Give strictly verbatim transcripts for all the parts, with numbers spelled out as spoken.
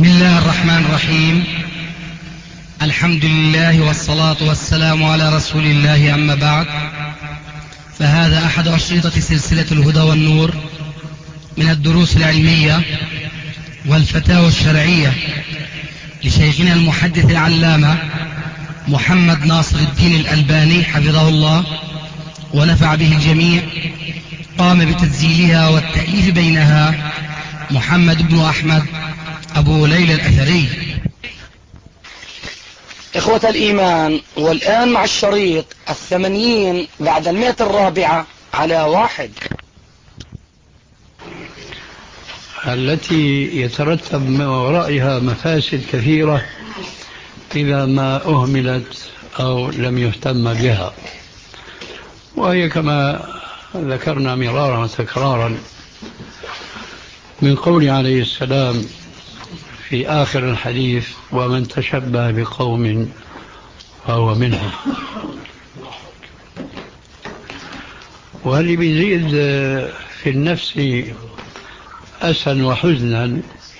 بسم الله الرحمن الرحيم. الحمد لله والصلاة والسلام على رسول الله، أما بعد، فهذا أحد أشرطة سلسلة الهدى والنور من الدروس العلمية والفتاوى الشرعية لشيخنا المحدث العلامة محمد ناصر الدين الألباني حفظه الله ونفع به الجميع. قام بتسجيلها والتأليف بينها محمد بن أحمد أبو ليلى الأثري. إخوة الإيمان، والآن مع الشريط الثمانين بعد المئة الرابعة على واحد، التي يترتب من ورائها مفاسد كثيرة إذا ما أهملت أو لم يهتم بها، وهي كما ذكرنا مرارا وتكرارا من قول عليه السلام في آخر الحديث: ومن تشبه بقوم فهو منهم. واللي بيزيد في النفس أسا وحزنا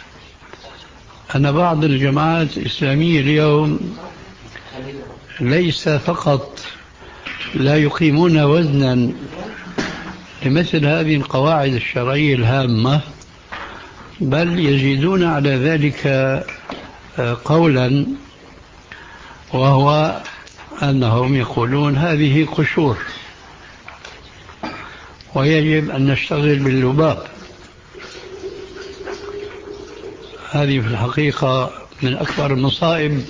أن بعض الجماعات الإسلامية اليوم ليس فقط لا يقيمون وزنا لمثل هذه القواعد الشرعية الهامة، بل يزيدون على ذلك قولا، وهو أنهم يقولون هذه قشور ويجب أن نشتغل باللباب. هذه في الحقيقة من أكبر المصائب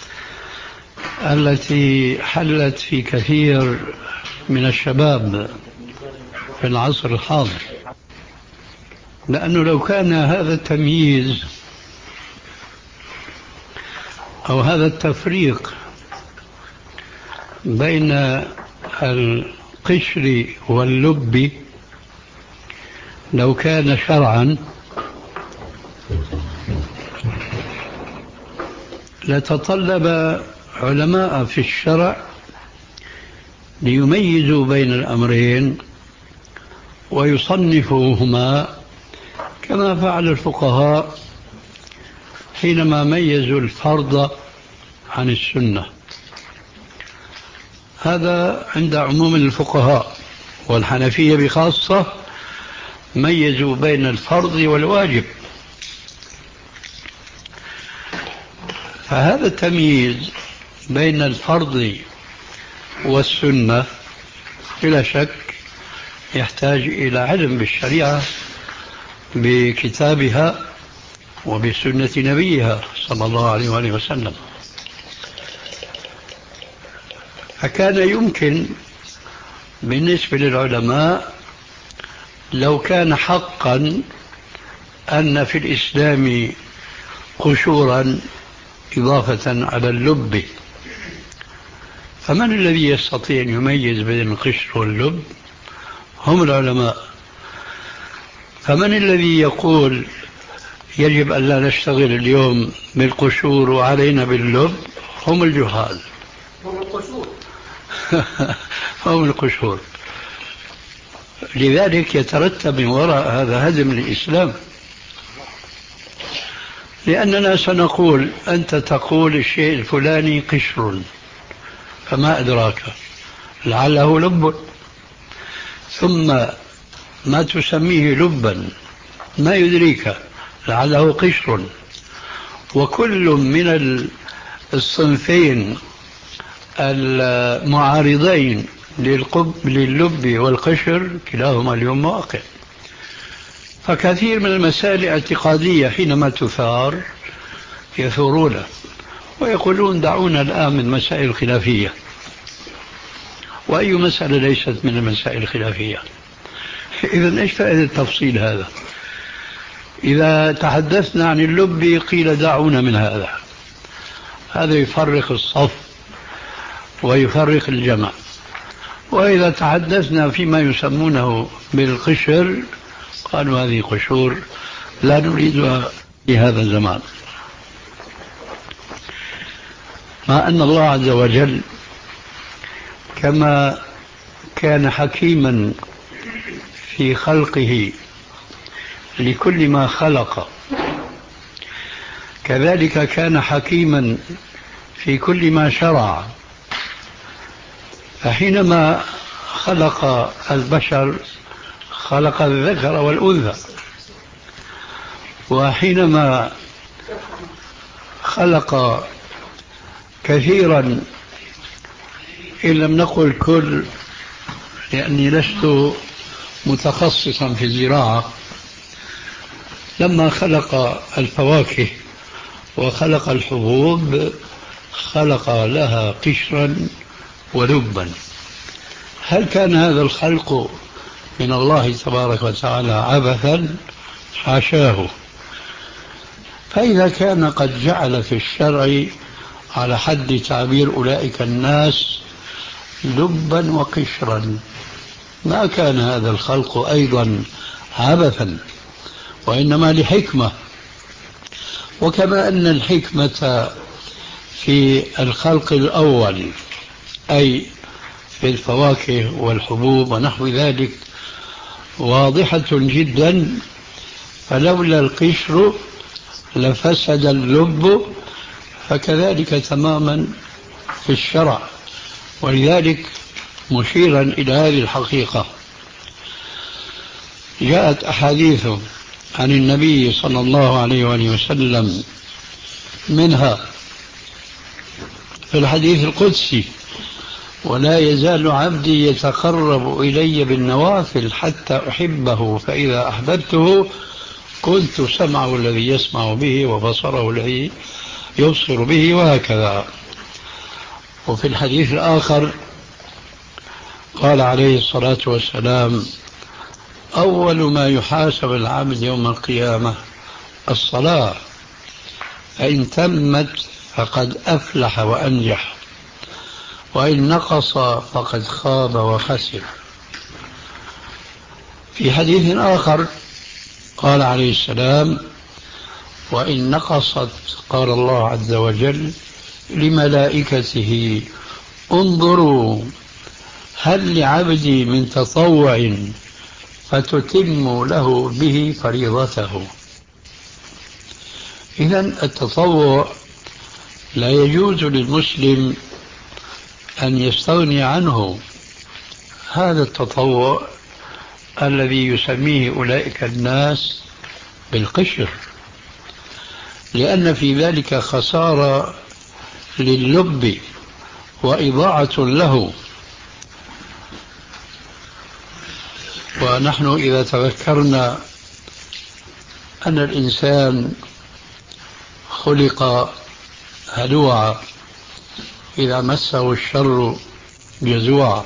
التي حلت في كثير من الشباب في العصر الحاضر، لأنه لو كان هذا التمييز أو هذا التفريق بين القشر واللب لو كان شرعا لتطلب علماء في الشرع ليميزوا بين الأمرين ويصنفوهما كما فعل الفقهاء حينما ميزوا الفرض عن السنة. هذا عند عموم الفقهاء، والحنفية بخاصة ميزوا بين الفرض والواجب. فهذا التمييز بين الفرض والسنة بلا شك يحتاج إلى علم بالشريعة بكتابها وبسنة نبيها صلى الله عليه وآله وسلم. فكان يمكن بالنسبة للعلماء لو كان حقا أن في الإسلام قشورا إضافة على اللب، فمن الذي يستطيع أن يميز بين القشر واللب؟ هم العلماء. فمن الذي يقول يجب أن لا نشتغل اليوم بالقشور وعلينا باللب؟ هم الجهال. هم القشور. هم القشور. لذلك يترتب من وراء هذا هدم الإسلام، لأننا سنقول أنت تقول الشيء الفلاني قشر، فما أدراك لعله لب، ثم ما تسميه لبا ما يدريك لعله قشر. وكل من الصنفين المعارضين للب والقشر كلاهما اليوم واقع. فكثير من المسائل الاعتقادية حينما تثار يثورون ويقولون دعونا الآن من مسائل خلافية. وأي مسألة ليست من المسائل الخلافية؟ إذن إيش فائدة التفصيل هذا؟ إذا تحدثنا عن اللب قيل دعونا من هذا، هذا يفرق الصف ويفرق الجمع. وإذا تحدثنا فيما يسمونه بالقشر قالوا هذه قشور لا نريدها في هذا الزمان. مع أن الله عز وجل كما كان حكيما في خلقه لكل ما خلق كذلك كان حكيما في كل ما شرع. فحينما خلق البشر خلق الذكر والأنثى، وحينما خلق كثيرا إن لم نقل كل، لأني لست متخصصا في الزراعة، لما خلق الفواكه وخلق الحبوب خلق لها قشرا ولبا. هل كان هذا الخلق من الله تبارك وتعالى عبثا؟ حاشاه. فإذا كان قد جعل في الشرع على حد تعبير أولئك الناس لبا وقشرا، ما كان هذا الخلق أيضا عبثا، وإنما لحكمة. وكما أن الحكمة في الخلق الأول أي في الفواكه والحبوب ونحو ذلك واضحة جدا، فلولا القشر لفسد اللب، فكذلك تماما في الشرع. ولذلك مشيرا إلى هذه الحقيقة جاءت أحاديث عن النبي صلى الله عليه وآله وسلم، منها في الحديث القدسي: ولا يزال عبدي يتقرب إلي بالنوافل حتى أحبه، فإذا أحببته كنت سمعه الذي يسمع به وبصره الذي يبصر به، وهكذا. وفي الحديث الآخر قال عليه الصلاة والسلام: أول ما يحاسب العبد يوم القيامة الصلاة، فإن تمت فقد أفلح وأنجح، وإن نقص فقد خاب وخسر. في حديث آخر قال عليه السلام: وإن نقصت قال الله عز وجل لملائكته: انظروا هل لعبدي من تطوع فتتم له به فريضته. إذن التطوع لا يجوز للمسلم أن يستغني عنه. هذا التطوع الذي يسميه أولئك الناس بالقشر، لأن في ذلك خسارة لللب وإضاعة له. ونحن إذا تذكرنا أن الإنسان خلق هلوعا، إذا مسه الشر جزوعا،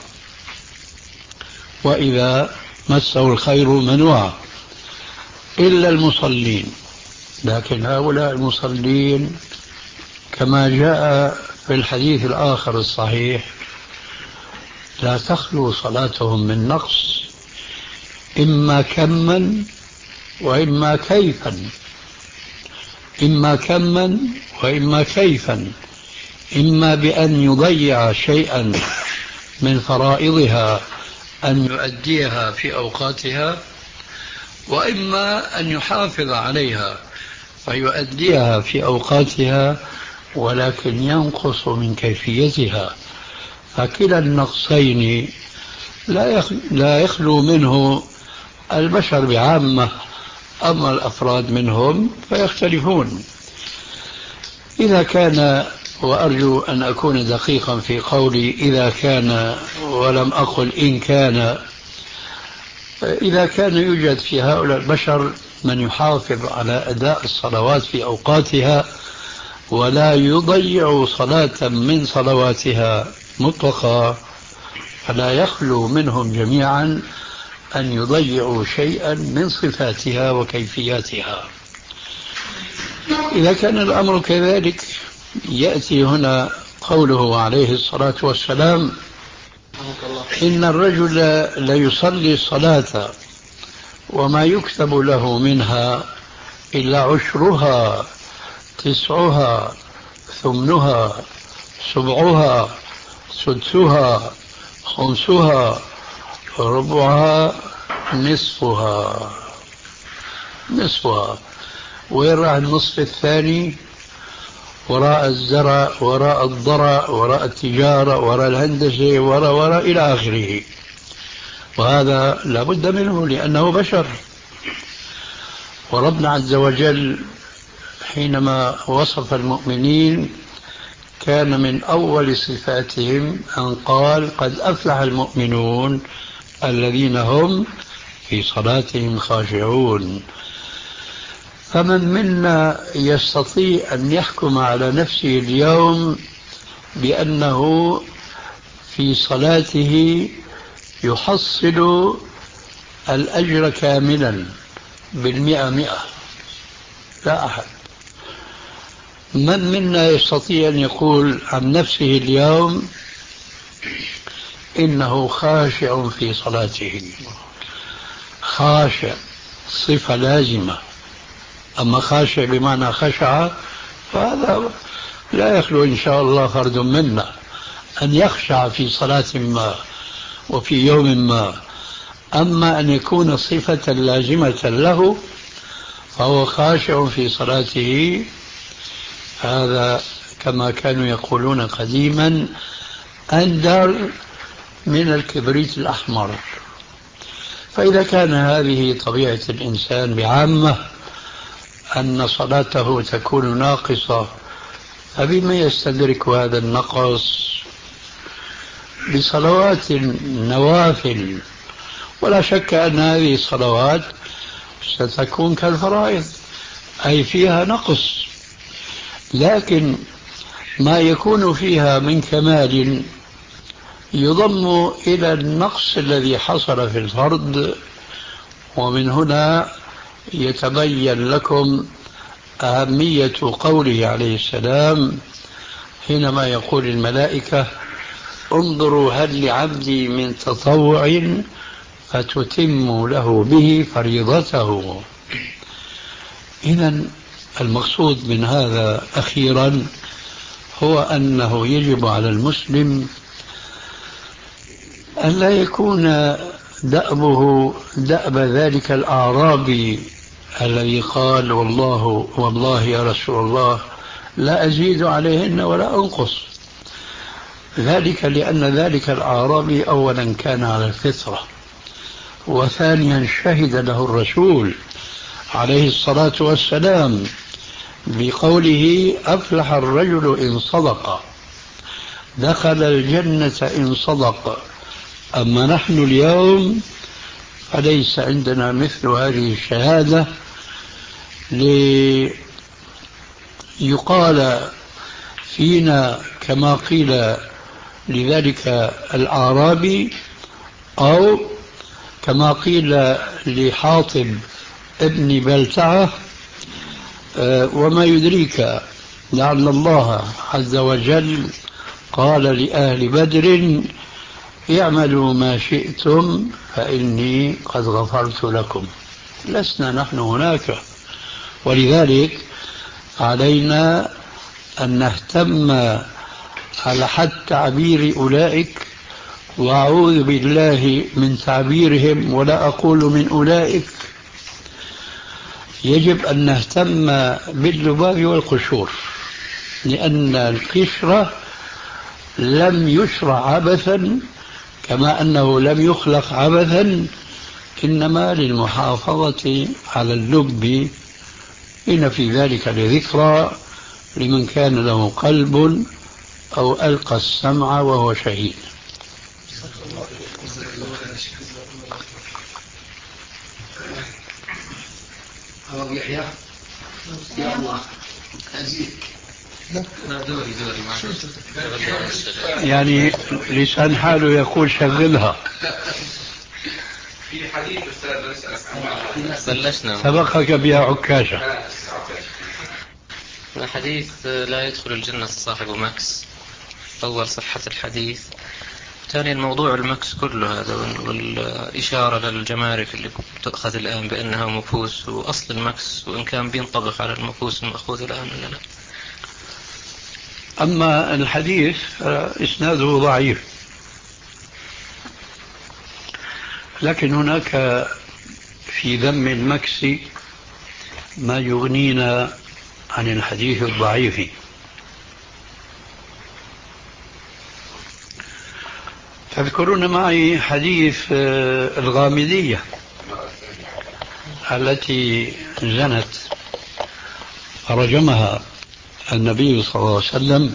وإذا مسه الخير منوعا، إلا المصلين. لكن هؤلاء المصلين كما جاء في الحديث الآخر الصحيح لا تخلو صلاتهم من نقص، إما كما وإما كيفا، إما كما وإما كيفا، إما بأن يضيع شيئا من فرائضها أن يؤديها في أوقاتها، وإما أن يحافظ عليها فيؤديها في أوقاتها ولكن ينقص من كيفيتها. فكلا النقصين لا يخلو منه البشر بعامة، أما الأفراد منهم فيختلفون. إذا كان، وأرجو أن أكون دقيقا في قولي إذا كان ولم أقل إن كان، إذا كان يوجد في هؤلاء البشر من يحافظ على أداء الصلوات في أوقاتها ولا يضيع صلاة من صلواتها مطلقا، فلا يخلو منهم جميعا أن يضيعوا شيئا من صفاتها وكيفياتها. إذا كان الأمر كذلك يأتي هنا قوله عليه الصلاة والسلام: إن الرجل ليصلي الصلاة وما يكتب له منها إلا عشرها تسعها ثمنها سبعها سدسها خمسها ربعها نصفها. نصفها وين راح النصف الثاني؟ وراء الزرع، وراء الضرع، وراء التجارة، وراء الهندسة، وراء وراء إلى آخره. وهذا لا بد منه لأنه بشر. وربنا عز وجل حينما وصف المؤمنين كان من أول صفاتهم أن قال قد أفلح المؤمنون الذين هم في صلاتهم خاشعون. فمن منا يستطيع أن يحكم على نفسه اليوم بأنه في صلاته يحصل الأجر كاملا بالمئة مئة؟ لا أحد. من منا يستطيع أن يقول عن نفسه اليوم إنه خاشع في صلاته؟ خاشع صفة لازمة، أما خاشع بمعنى خشع فهذا لا يخلو إن شاء الله فرد منا أن يخشع في صلاة ما وفي يوم ما. أما أن يكون صفة لازمة له فهو خاشع في صلاته، هذا كما كانوا يقولون قديما أندر من الكبريت الأحمر. فإذا كان هذه طبيعة الإنسان بعامة أن صلاته تكون ناقصة، فبما يستدرك هذا النقص؟ بصلوات النوافل. ولا شك أن هذه الصلوات ستكون كالفرائض أي فيها نقص، لكن ما يكون فيها من كمال يضم إلى النقص الذي حصل في الفرض. ومن هنا يتبين لكم أهمية قوله عليه السلام حينما يقول الملائكة انظروا هل لعبدي من تطوع فتتم له به فريضته. إذن المقصود من هذا أخيرا هو أنه يجب على المسلم أن لا يكون دأبه دأب ذلك الأعرابي الذي قال والله والله يا رسول الله لا أزيد عليهن ولا أنقص. ذلك لأن ذلك الأعرابي أولا كان على الفطرة، وثانيا شهد له الرسول عليه الصلاة والسلام بقوله أفلح الرجل إن صدق، دخل الجنة إن صدق. أما نحن اليوم فليس عندنا مثل هذه الشهادة ليقال فينا كما قيل لذلك الأعرابي، أو كما قيل لحاطب ابن بلتعة وما يدريك لعل الله عز وجل قال لأهل بدر اعملوا ما شئتم فإني قد غفرت لكم. لسنا نحن هناك، ولذلك علينا أن نهتم على حد تعبير أولئك، وأعوذ بالله من تعبيرهم ولا أقول من أولئك. يجب أن نهتم باللباب والقشور، لأن القشرة لم يشرع عبثا كما أنه لم يخلق عبثا، إنما للمحافظة على اللب. إن في ذلك لذكرى لمن كان له قلب أو ألقى السمع وهو شهيد. أبو يحيى يا الله أزيك دوري دوري يعني لسان حاله يقول شغلها. في حديث أستاذ نسأل بلشنا سبقك بها عكاشة. حديث لا يدخل الجنة صاحب مكس. أول صحة الحديث، ثاني الموضوع المكس كله هذا، والإشارة للجمارك اللي تؤخذ الآن بأنها مكوس، وأصل المكس وإن كان بينطبق على المكوس المأخوذ الآن ولا لا. أما الحديث إسناده ضعيف، لكن هناك في ذم المكس ما يغنينا عن الحديث الضعيف. تذكرون معي حديث الغامدية التي زنت رجمها النبي صلى الله عليه وسلم،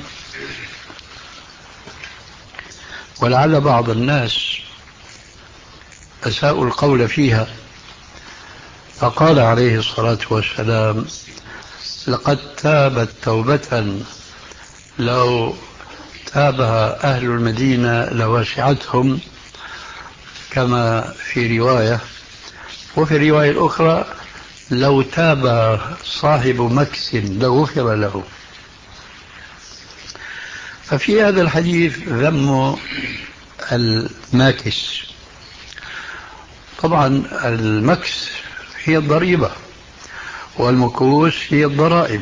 ولعل بعض الناس أساءوا القول فيها، فقال عليه الصلاة والسلام: لقد تابت توبة لو تابها أهل المدينة لوسعتهم، كما في رواية، وفي الرواية الأخرى لو تاب صاحب مكس لغفر له. ففي هذا الحديث ذم الماكس. طبعا المكس هي الضريبة والمكوس هي الضرائب،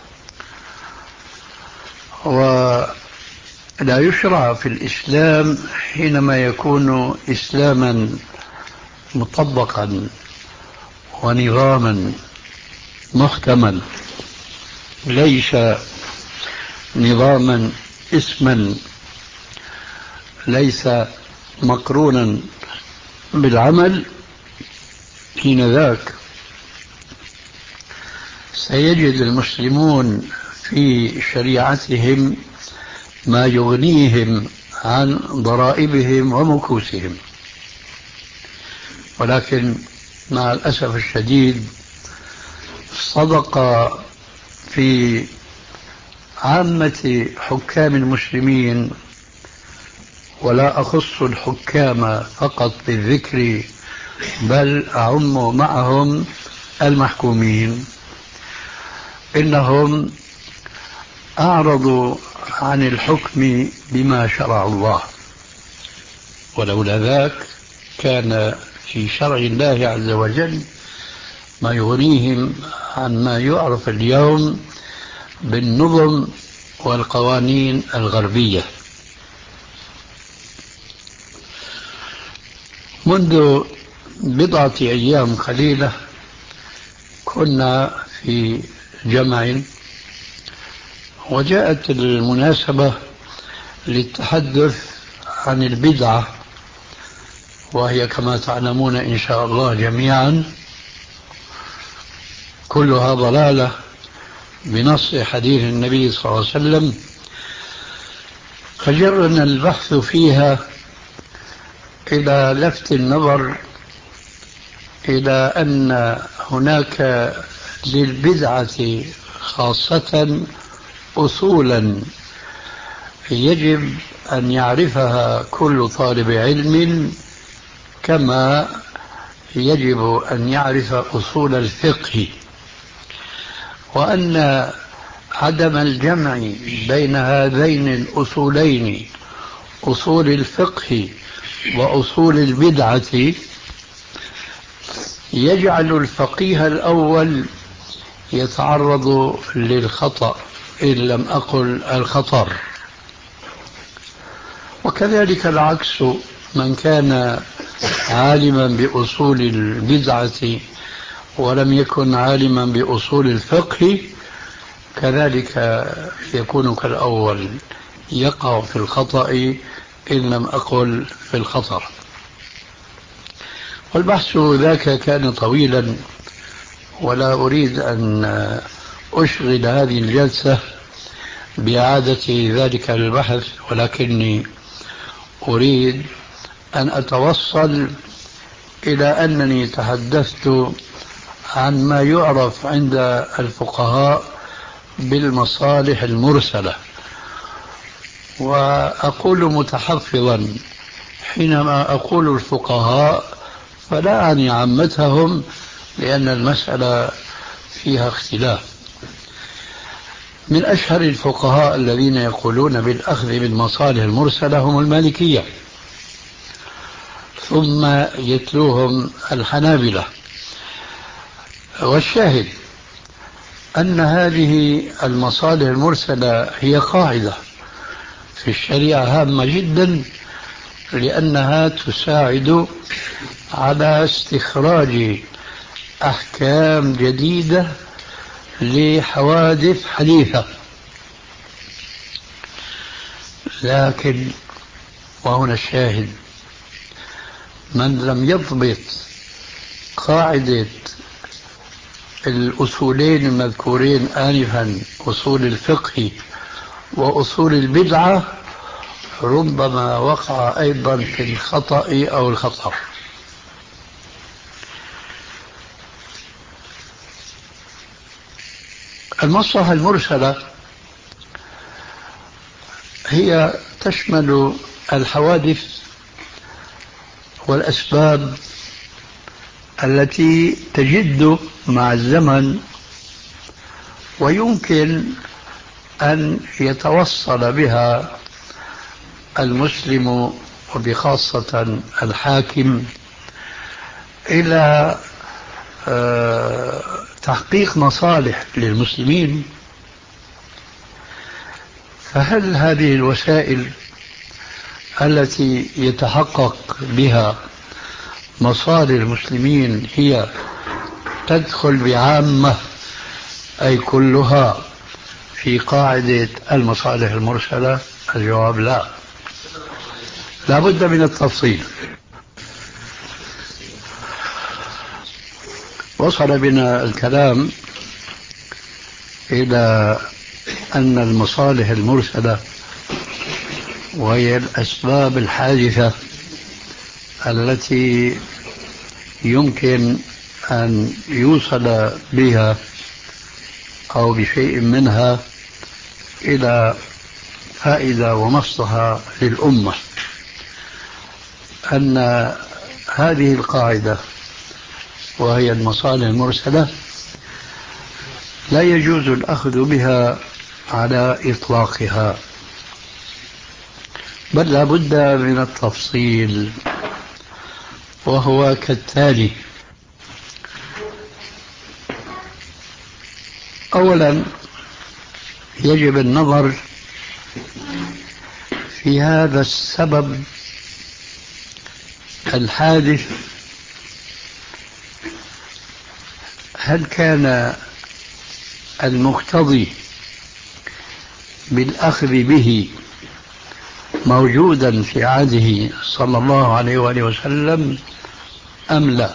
ولا يشرع في الإسلام حينما يكون إسلاما مطبقا ونظاما محكما، ليس نظاما اسما ليس مقرونا بالعمل، حين ذاك سيجد المسلمون في شريعتهم ما يغنيهم عن ضرائبهم ومكوسهم. ولكن مع الأسف الشديد صدق في عامة حكام المسلمين، ولا أخص الحكام فقط بالذكر بل أعم معهم المحكومين، إنهم أعرضوا عن الحكم بما شرع الله، ولولا ذاك كان في شرع الله عز وجل ما يغنيهم عن ما يعرف اليوم بالنظم والقوانين الغربية. منذ بضعة أيام قليلة كنا في جمع، وجاءت المناسبة للتحدث عن البدعة، وهي كما تعلمون إن شاء الله جميعا كلها ضلالة بنص حديث النبي صلى الله عليه وسلم. فجرنا البحث فيها إلى لفت النظر إلى أن هناك للبدعة خاصة أصولا يجب أن يعرفها كل طالب علم، كما يجب أن يعرف أصول الفقه، وأن عدم الجمع بين هذين الأصولين، أصول الفقه وأصول البدعة، يجعل الفقيه الأول يتعرض للخطأ إن لم أقل الخطر، وكذلك العكس، من كان عالما بأصول البدعة ولم يكن عالما بأصول الفقه كذلك يكون كالأول، يقع في الخطأ إن لم أقل في الخطر. والبحث ذاك كان طويلا، ولا أريد أن أشغل هذه الجلسة بإعادة ذلك البحث، ولكني أريد أن أتوصل إلى أنني تحدثت عن ما يعرف عند الفقهاء بالمصالح المرسلة. وأقول متحفظا حينما أقول الفقهاء فلا أعني عامتهم، لأن المسألة فيها اختلاف. من أشهر الفقهاء الذين يقولون بالأخذ بالمصالح المرسلة هم المالكية، ثم يتلوهم الحنابلة. والشاهد أن هذه المصالح المرسلة هي قاعدة في الشريعة هامة جدا، لأنها تساعد على استخراج أحكام جديدة لحوادث حديثة. لكن وهنا الشاهد: من لم يضبط قاعدة الأصولين المذكورين آنفا، أصول الفقه وأصول البدعة، ربما وقع أيضا في الخطأ أو الخطأ. المصلحة المرسلة هي تشمل الحوادث والأسباب التي تجد مع الزمن ويمكن أن يتوصل بها المسلم وبخاصة الحاكم إلى تحقيق مصالح للمسلمين. فهل هذه الوسائل التي يتحقق بها مصالح المسلمين هي تدخل بعامة أي كلها في قاعدة المصالح المرسلة؟ الجواب لا، لا بد من التفصيل. وصل بنا الكلام إلى أن المصالح المرسلة وهي الأسباب الحادثة التي يمكن أن يوصل بها أو بشيء منها إلى فائدة ومصلحة للأمة، أن هذه القاعدة وهي المصالح المرسلة لا يجوز الأخذ بها على إطلاقها، بل لا بد من التفصيل، وهو كالتالي: أولا، يجب النظر في هذا السبب الحادث، هل كان المقتضي بالأخذ به موجودا في عهده صلى الله عليه وآله وسلم أم لا؟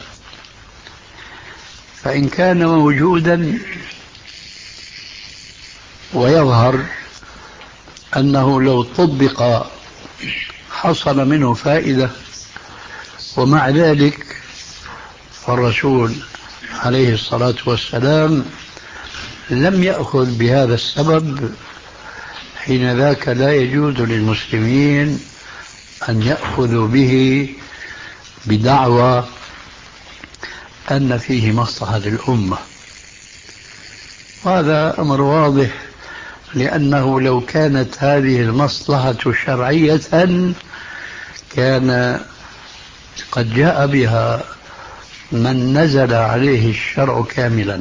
فإن كان موجودا ويظهر أنه لو طبق حصل منه فائدة، ومع ذلك فالرسول عليه الصلاة والسلام لم يأخذ بهذا السبب، حين ذاك لا يجوز للمسلمين أن يأخذوا به بدعوى أن فيه مصلحة للأمة. وهذا أمر واضح، لأنه لو كانت هذه المصلحة شرعية كان قد جاء بها من نزل عليه الشرع كاملا،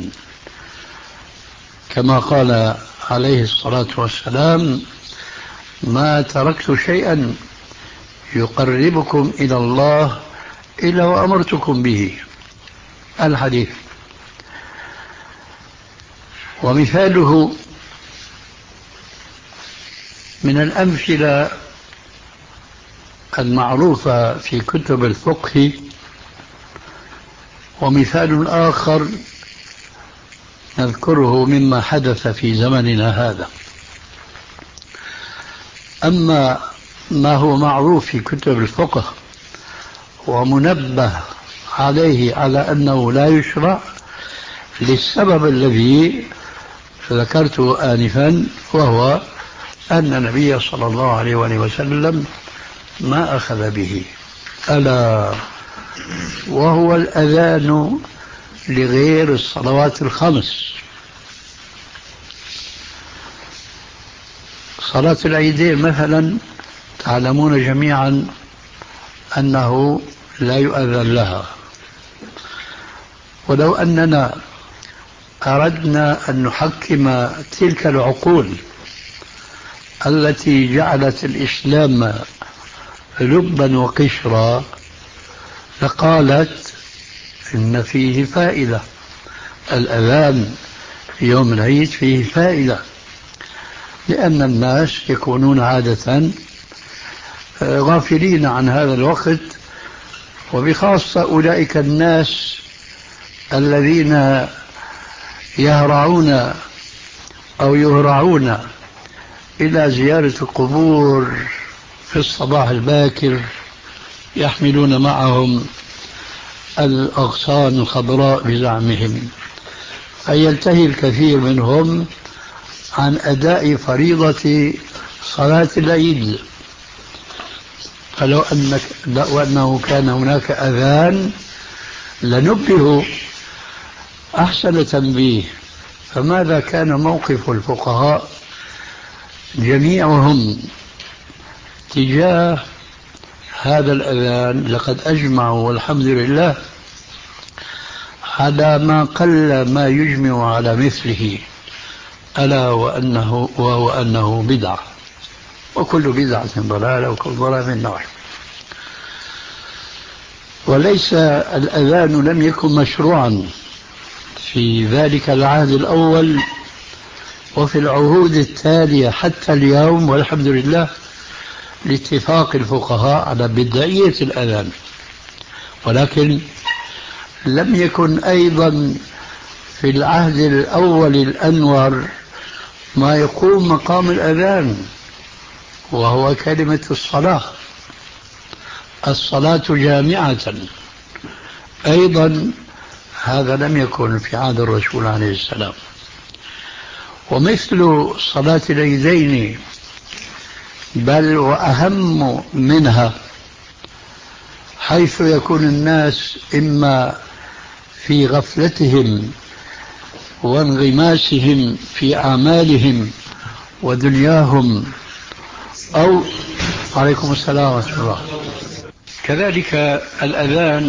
كما قال عليه الصلاة والسلام: ما تركت شيئا يقربكم إلى الله إلا وأمرتكم به، الحديث. ومثاله من الأمثلة المعروفة في كتب الفقه، ومثال آخر نذكره مما حدث في زمننا هذا. أما ما هو معروف في كتب الفقه ومنبه عليه على أنه لا يشرع للسبب الذي ذكرته آنفا، وهو أن النبي صلى الله عليه وسلم ما أخذ به، ألا وهو الأذان لغير الصلوات الخمس. صلاة العيدين مثلا تعلمون جميعا أنه لا يؤذن لها، ولو أننا أردنا أن نحكم تلك العقول التي جعلت الإسلام لبا وقشرا لقالت إن فيه فائدة، الأذان في يوم العيد فيه فائدة، لأن الناس يكونون عادة غافلين عن هذا الوقت، وبخاصة أولئك الناس الذين يهرعون أو يهرعون إلى زيارة القبور في الصباح الباكر، يحملون معهم الأغصان الخضراء بزعمهم، فيلتهي الكثير منهم عن أداء فريضة صلاة العيد. فلو أنك لو أنه كان هناك أذان لنبهوا أحسن تنبيه. فماذا كان موقف الفقهاء جميعهم تجاه هذا الأذان؟ لقد أجمعوا والحمد لله على ما قل ما يجمع على مثله، ألا وأنه وهو أنه بدعة، وكل بدعة ضلالة وكل ضلالة من النار. وليس الأذان لم يكن مشروعا في ذلك العهد الأول وفي العهود التالية حتى اليوم، والحمد لله لاتفاق الفقهاء على بدعية الأذان، ولكن لم يكن أيضا في العهد الأول الأنور ما يقوم مقام الأذان، وهو كلمة الصلاة، الصلاة جامعة. أيضا هذا لم يكن في عهد الرسول عليه السلام. ومثل صلاة العيدين بل وأهم منها، حيث يكون الناس إما في غفلتهم وانغماسهم في أعمالهم ودنياهم أو عليكم السلام ورحمة الله. كذلك الأذان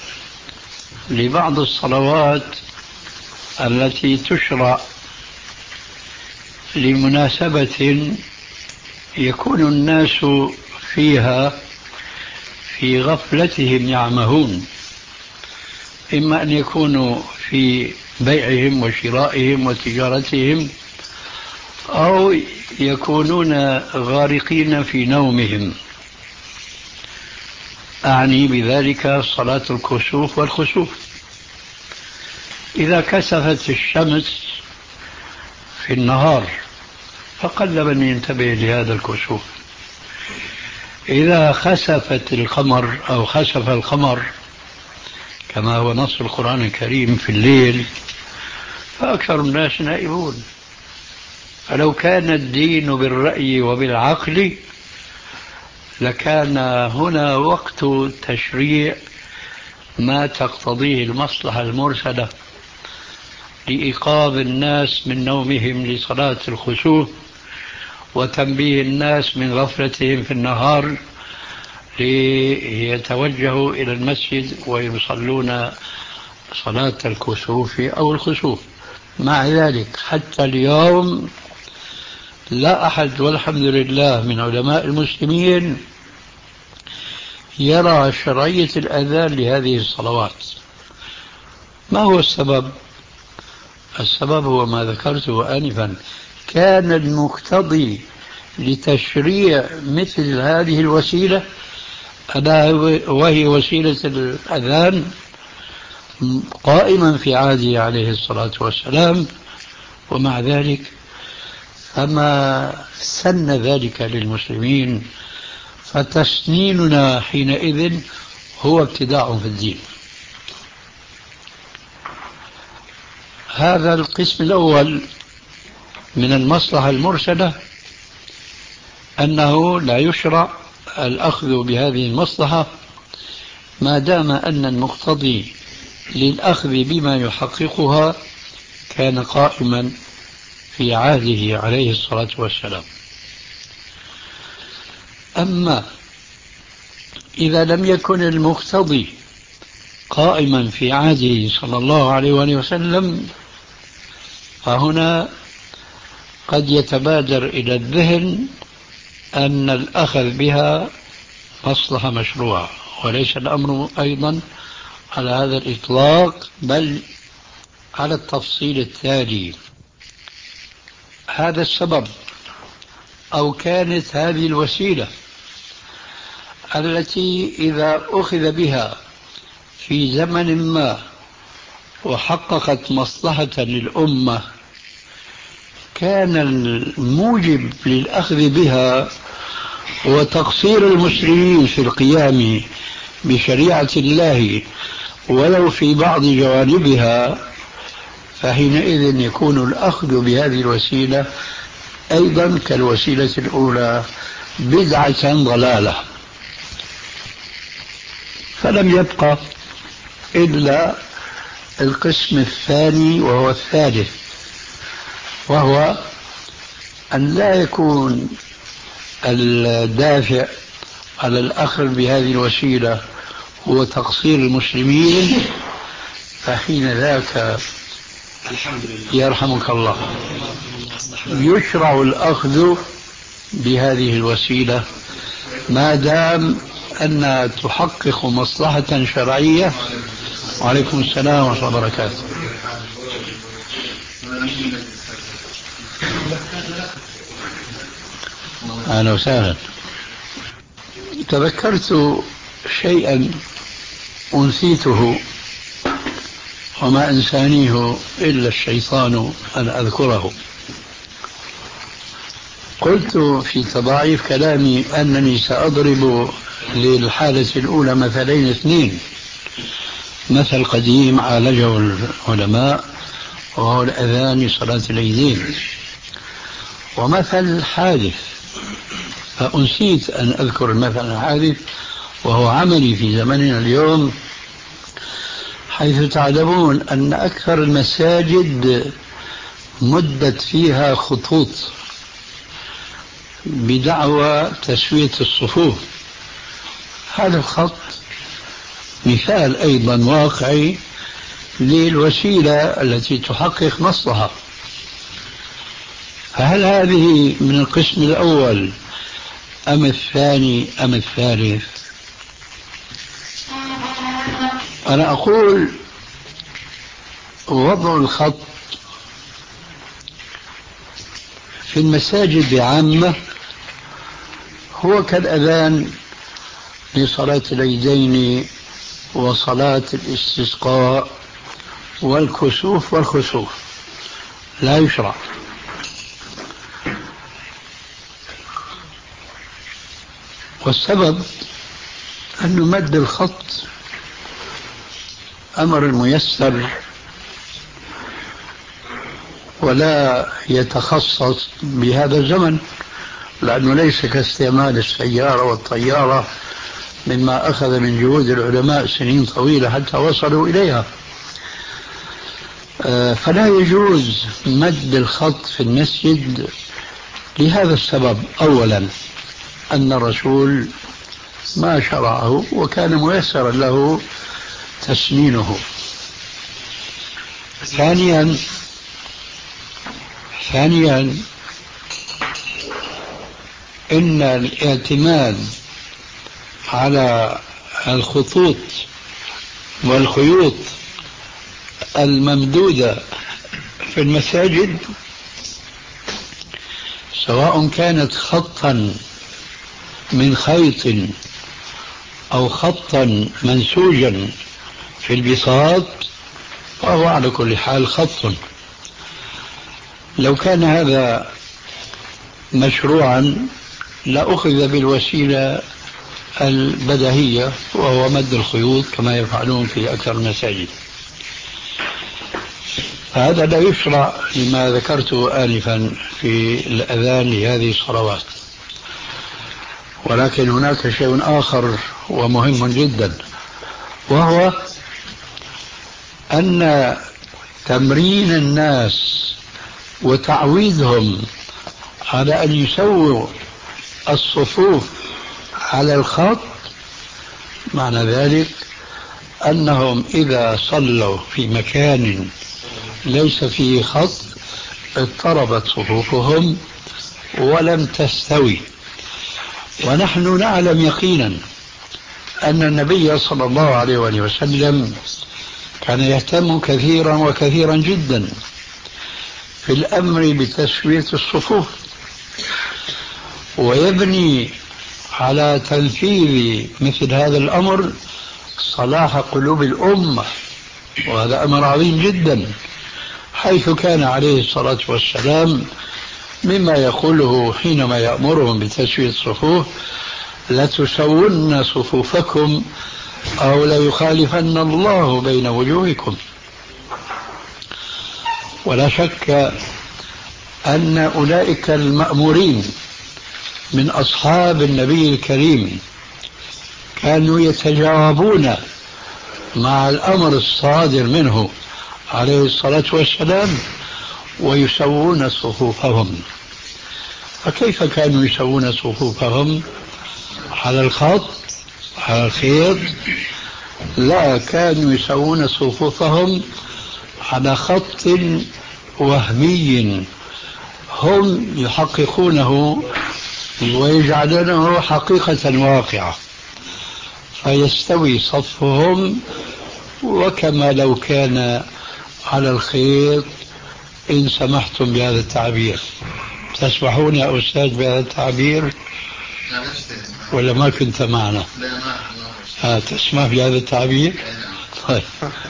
لبعض الصلوات التي تشرع لمناسبة يكون الناس فيها في غفلتهم يعمهون، إما أن يكونوا في بيعهم وشرائهم وتجارتهم، أو يكونون غارقين في نومهم. أعني بذلك صلاة الكسوف والخسوف. إذا كسفت الشمس في النهار فقل من ينتبه لهذا الكسوف. إذا خسفت القمر أو خسف القمر كما هو نص القرآن الكريم في الليل فأكثر الناس نائبون. فلو كان الدين بالرأي وبالعقل لكان هنا وقت تشريع ما تقتضيه المصلحة المرسلة لإيقاظ الناس من نومهم لصلاة الخسوف، وتنبيه الناس من غفلتهم في النهار ليتوجهوا إلى المسجد ويصلون صلاة الكسوف أو الخسوف. مع ذلك حتى اليوم لا أحد والحمد لله من علماء المسلمين يرى شرعية الأذان لهذه الصلوات. ما هو السبب؟ السبب هو ما ذكرته آنفا، كان المقتضي لتشريع مثل هذه الوسيلة ألا وهي وسيلة الأذان قائما في عهده عليه الصلاة والسلام، ومع ذلك فما سن ذلك للمسلمين، فتسنيننا حينئذ هو ابتداع في الدين. هذا القسم الأول من المصلحة المرسلة، أنه لا يشرع الأخذ بهذه المصلحة ما دام أن المقتضي للأخذ بما يحققها كان قائما في عهده عليه الصلاة والسلام. أما إذا لم يكن المقتضي قائما في عهده صلى الله عليه وآله وسلم فهنا قد يتبادر إلى الذهن أن الأخذ بها مصلحة مشروعة، وليس الأمر أيضا على هذا الإطلاق، بل على التفصيل التالي. هذا السبب أو كانت هذه الوسيلة التي إذا أخذ بها في زمن ما وحققت مصلحة للأمة كان الموجب للأخذ بها وتقصير المسلمين في القيام بشريعة الله ولو في بعض جوانبها، فحينئذ يكون الأخذ بهذه الوسيلة أيضا كالوسيلة الأولى بدعة ضلالة. فلم يبقى إلا القسم الثاني وهو الثالث، وهو أن لا يكون الدافع على الأخذ بهذه الوسيلة هو تقصير المسلمين، فحين ذاك الحمد لله يرحمك الله يشرع الأخذ بهذه الوسيلة ما دام أنها تحقق مصلحة شرعية. وعليكم السلام ورحمة الله وبركاته. أهلا وسهلا. تذكرت شيئا أنسيته وما أنسانيه إلا الشيطان أن أذكره. قلت في تضاعيف كلامي أنني سأضرب للحالة الأولى مثلين اثنين، مثل قديم عالجه العلماء وهو الأذان لصلاة العيدين، ومثل حادث فأنسيت أن أذكر المثل الحادث وهو عملي في زمننا اليوم، حيث تعلمون أن أكثر المساجد مدت فيها خطوط بدعوى تسوية الصفوف. هذا الخط مثال أيضا واقعي للوسيلة التي تحقق مصلحة. فهل هذه من القسم الأول أم الثاني أم الثالث؟ أنا أقول وضع الخط في المساجد بعامة هو كالأذان لصلاة العيدين وصلاة الاستسقاء والكسوف والخسوف، لا يشرع. والسبب أن مد الخط أمر ميسر ولا يتخصص بهذا الزمن، لأنه ليس كاستعمال السيارة والطيارة مما أخذ من جهود العلماء سنين طويلة حتى وصلوا إليها. فلا يجوز مد الخط في المسجد لهذا السبب. أولا أن الرسول ما شرعه وكان ميسرا له تسنينه. ثانيا ثانيا إن الاعتماد على الخطوط والخيوط الممدودة في المساجد سواء كانت خطا من خيط أو خطا منسوجا في البساط فهو على كل حال خط. لو كان هذا مشروعا لأخذ بالوسيلة البديهية وهو مد الخيوط كما يفعلون في أكثر المساجد. هذا لا يشرع لما ذكرته آنفا في الأذان لهذه الصلوات. ولكن هناك شيء آخر ومهم جدا، وهو أن تمرين الناس وتعويدهم على أن يسووا الصفوف على الخط معنى ذلك أنهم إذا صلوا في مكان ليس فيه خط اضطربت صفوفهم ولم تستوي. ونحن نعلم يقينا أن النبي صلى الله عليه وآله وسلم كان يهتم كثيرا وكثيرا جدا في الأمر بتسوية الصفوف، ويبني على تنفيذ مثل هذا الأمر صلاح قلوب الأمة، وهذا أمر عظيم جدا، حيث كان عليه الصلاة والسلام مما يقوله حينما يأمرهم بتسوية الصفوف: لتسون صفوفكم أو ليخالفن الله بين وجوهكم. ولا شك أن أولئك المأمورين من أصحاب النبي الكريم كانوا يتجاوبون مع الأمر الصادر منه عليه الصلاة والسلام ويسوون صفوفهم. فكيف كانوا يسوون صفوفهم؟ على الخط، على الخيط؟ لا، كانوا يسوون صفوفهم على خط وهمي هم يحققونه ويجعلونه حقيقة واقعة، فيستوي صفهم وكما لو كان على الخيط، إن سمحتم بهذا التعبير. تسمحون يا أستاذ بهذا التعبير ولا ما كنت معنا؟ آه تسمح بهذا التعبير؟ طيب.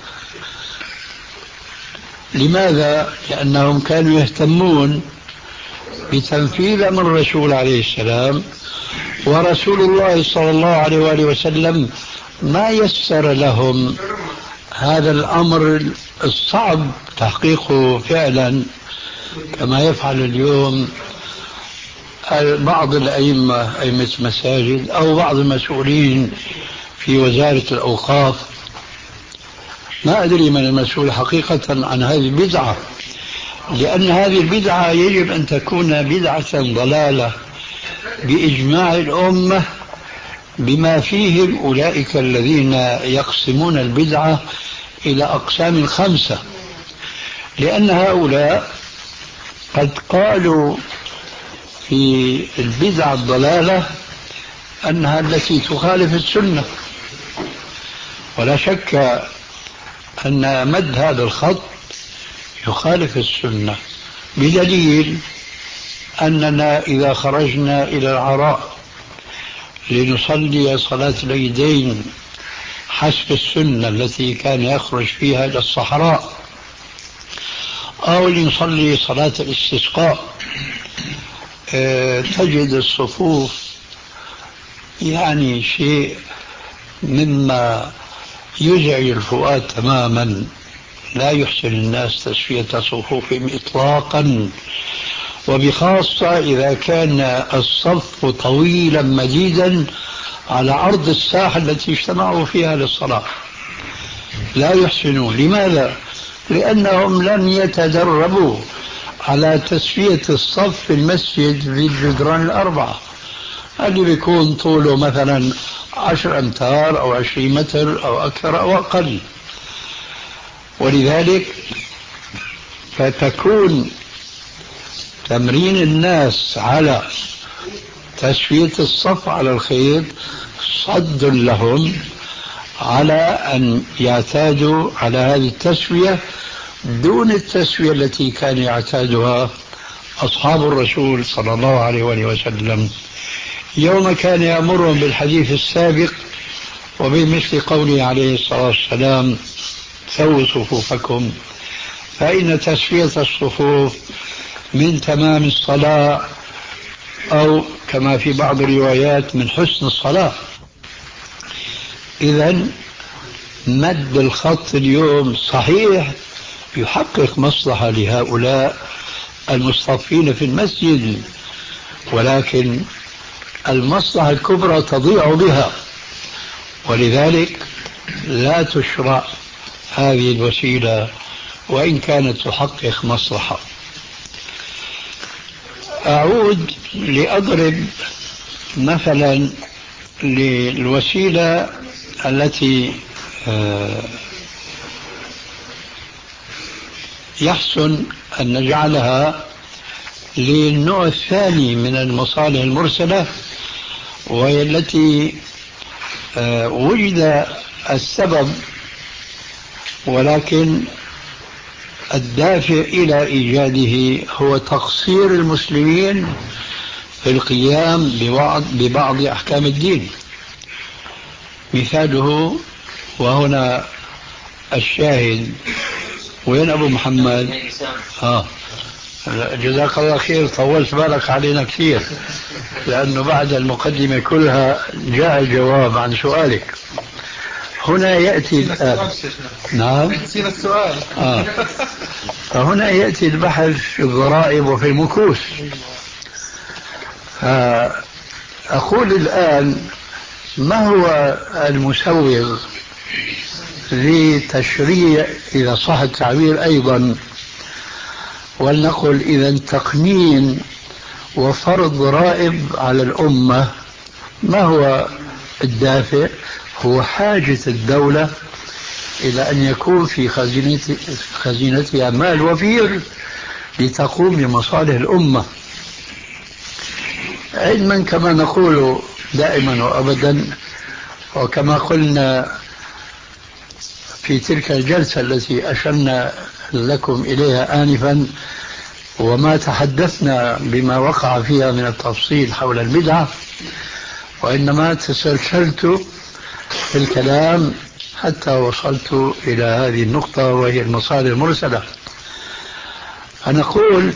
لماذا؟ لأنهم كانوا يهتمون بتنفيذ أمر الرسول عليه السلام، ورسول الله صلى الله عليه وآله وسلم ما يسر لهم هذا الأمر الصعب تحقيقه فعلا كما يفعل اليوم بعض الأئمة، أئمة مساجد أو بعض المسؤولين في وزارة الأوقاف. ما أدري من المسؤول حقيقة عن هذه البدعة، لأن هذه البدعة يجب أن تكون بدعة ضلالة بإجماع الأمة بما فيهم أولئك الذين يقسمون البدعة إلى أقسام خمسة، لأن هؤلاء قد قالوا في البدعة الضلالة أنها التي تخالف السنة. ولا شك أن مد هذا الخط يخالف السنة، بدليل أننا إذا خرجنا إلى العراء لنصلي صلاة العيدين حسب السنة التي كان يخرج فيها إلى الصحراء، أو لنصلي صلاة الاستسقاء، تجد الصفوف يعني شيء مما يزعج الفؤاد تماما. لا يحسن الناس تسوية صفوفهم إطلاقا، وبخاصة إذا كان الصف طويلا مديدا على عرض الساحة التي اجتمعوا فيها للصلاة. لا يحسنون. لماذا؟ لأنهم لم يتدربوا على تسوية الصف في المسجد في الجدران الأربعة، اللي بيكون طوله مثلا عشر أمتار أو عشرين متر أو أكثر أو أقل. ولذلك فتكون تمرين الناس على تسوية الصف على الخيط صد لهم على أن يعتادوا على هذه التسوية دون التسوية التي كان يعتادها أصحاب الرسول صلى الله عليه وسلم يوم كان يأمرهم بالحديث السابق وبمثل قوله عليه الصلاة والسلام: سووا صفوفكم فإن تسوية الصفوف من تمام الصلاة، أو كما في بعض الروايات من حسن الصلاة. إذن مد الخط اليوم صحيح يحقق مصلحة لهؤلاء المصطفين في المسجد، ولكن المصلحة الكبرى تضيع بها، ولذلك لا تشرع هذه الوسيلة وإن كانت تحقق مصلحة. أعود لأضرب مثلا للوسيلة التي يحسن أن نجعلها للنوع الثاني من المصالح المرسلة، وهي التي وجد السبب ولكن الدافع إلى إيجاده هو تقصير المسلمين في القيام ببعض, ببعض أحكام الدين. مثاله، وهنا الشاهد، وين أبو محمد؟ آه جزاك الله خير، طولت بالك علينا كثير، لأنه بعد المقدمة كلها جاء الجواب عن سؤالك. هنا يأتي الآن. نعم نسينا السؤال. آه. فهنا يأتي البحث في الضرائب وفي المكوس. أقول الآن ما هو المسوغ لتشريع، إذا صح التعبير أيضا، ولنقل إذا تقنين وفرض ضرائب على الأمة؟ ما هو الدافع؟ هو حاجة الدولة إلى أن يكون في خزينتها مال وفير لتقوم بمصالح الأمة، علما كما نقول دائما وأبدا، وكما قلنا في تلك الجلسة التي أشرنا لكم إليها آنفا، وما تحدثنا بما وقع فيها من التفصيل حول البدعة، وإنما تسلسلت في الكلام حتى وصلت إلى هذه النقطة وهي المصالح المرسلة. فنقول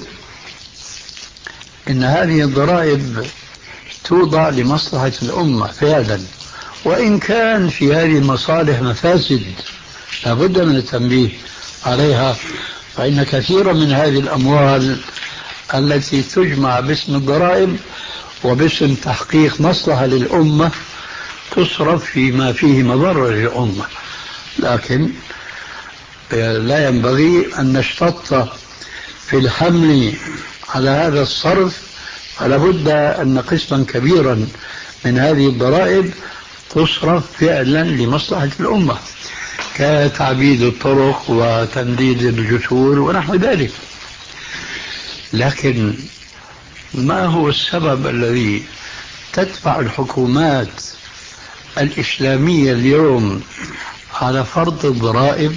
إن هذه الضرائب توضع لمصلحة الأمة فعلا، وإن كان في هذه المصالح مفاسد لابد من التنبيه عليها، فإن كثيرا من هذه الأموال التي تجمع باسم الضرائب وباسم تحقيق مصلحة للأمة تصرف فيما فيه مضرة للأمة، لكن لا ينبغي أن نشتط في الحمل على هذا الصرف، فلا بد أن قسما كبيرا من هذه الضرائب تصرف فعلا لمصلحة الأمة، كتعبيد الطرق وتنديد الجسور ونحو ذلك. لكن ما هو السبب الذي تدفع الحكومات الإسلامية اليوم على فرض الضرائب؟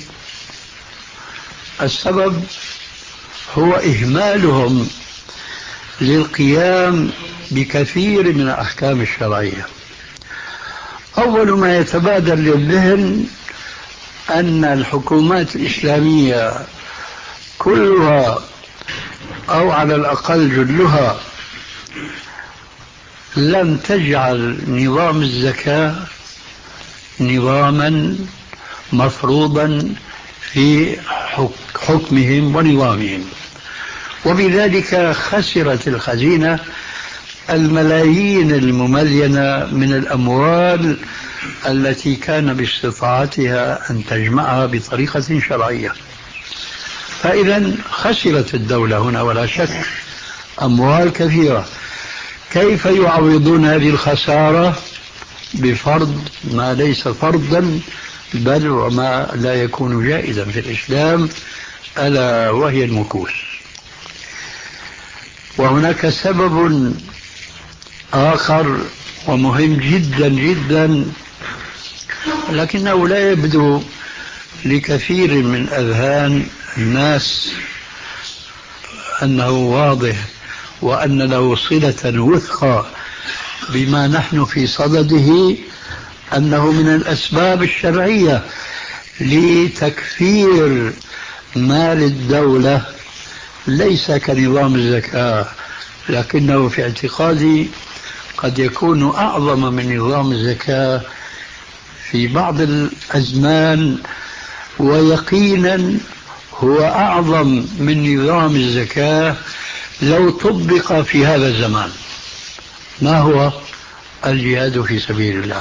السبب هو إهمالهم للقيام بكثير من الأحكام الشرعية. أول ما يتبادر للذهن أن الحكومات الإسلامية كلها أو على الأقل جلها لم تجعل نظام الزكاة نظاما مفروضا في حكمهم ونظامهم، وبذلك خسرت الخزينة الملايين المملينة من الأموال التي كان باستطاعتها أن تجمعها بطريقة شرعية. فإذا خسرت الدولة هنا ولا شك أموال كثيرة. كيف يعوضون هذه الخسارة؟ بفرض ما ليس فرضا بل وما لا يكون جائزا في الإسلام، ألا وهي المكوس. وهناك سبب آخر ومهم جدا جدا، لكنه لا يبدو لكثير من أذهان الناس أنه واضح وأن له صلة وثقى بما نحن في صدده، أنه من الأسباب الشرعية لتكفير مال الدولة، ليس كنظام الزكاة، لكنه في اعتقادي قد يكون أعظم من نظام الزكاة في بعض الأزمان، ويقينا هو أعظم من نظام الزكاة لو طبق في هذا الزمان. ما هو؟ الجهاد في سبيل الله.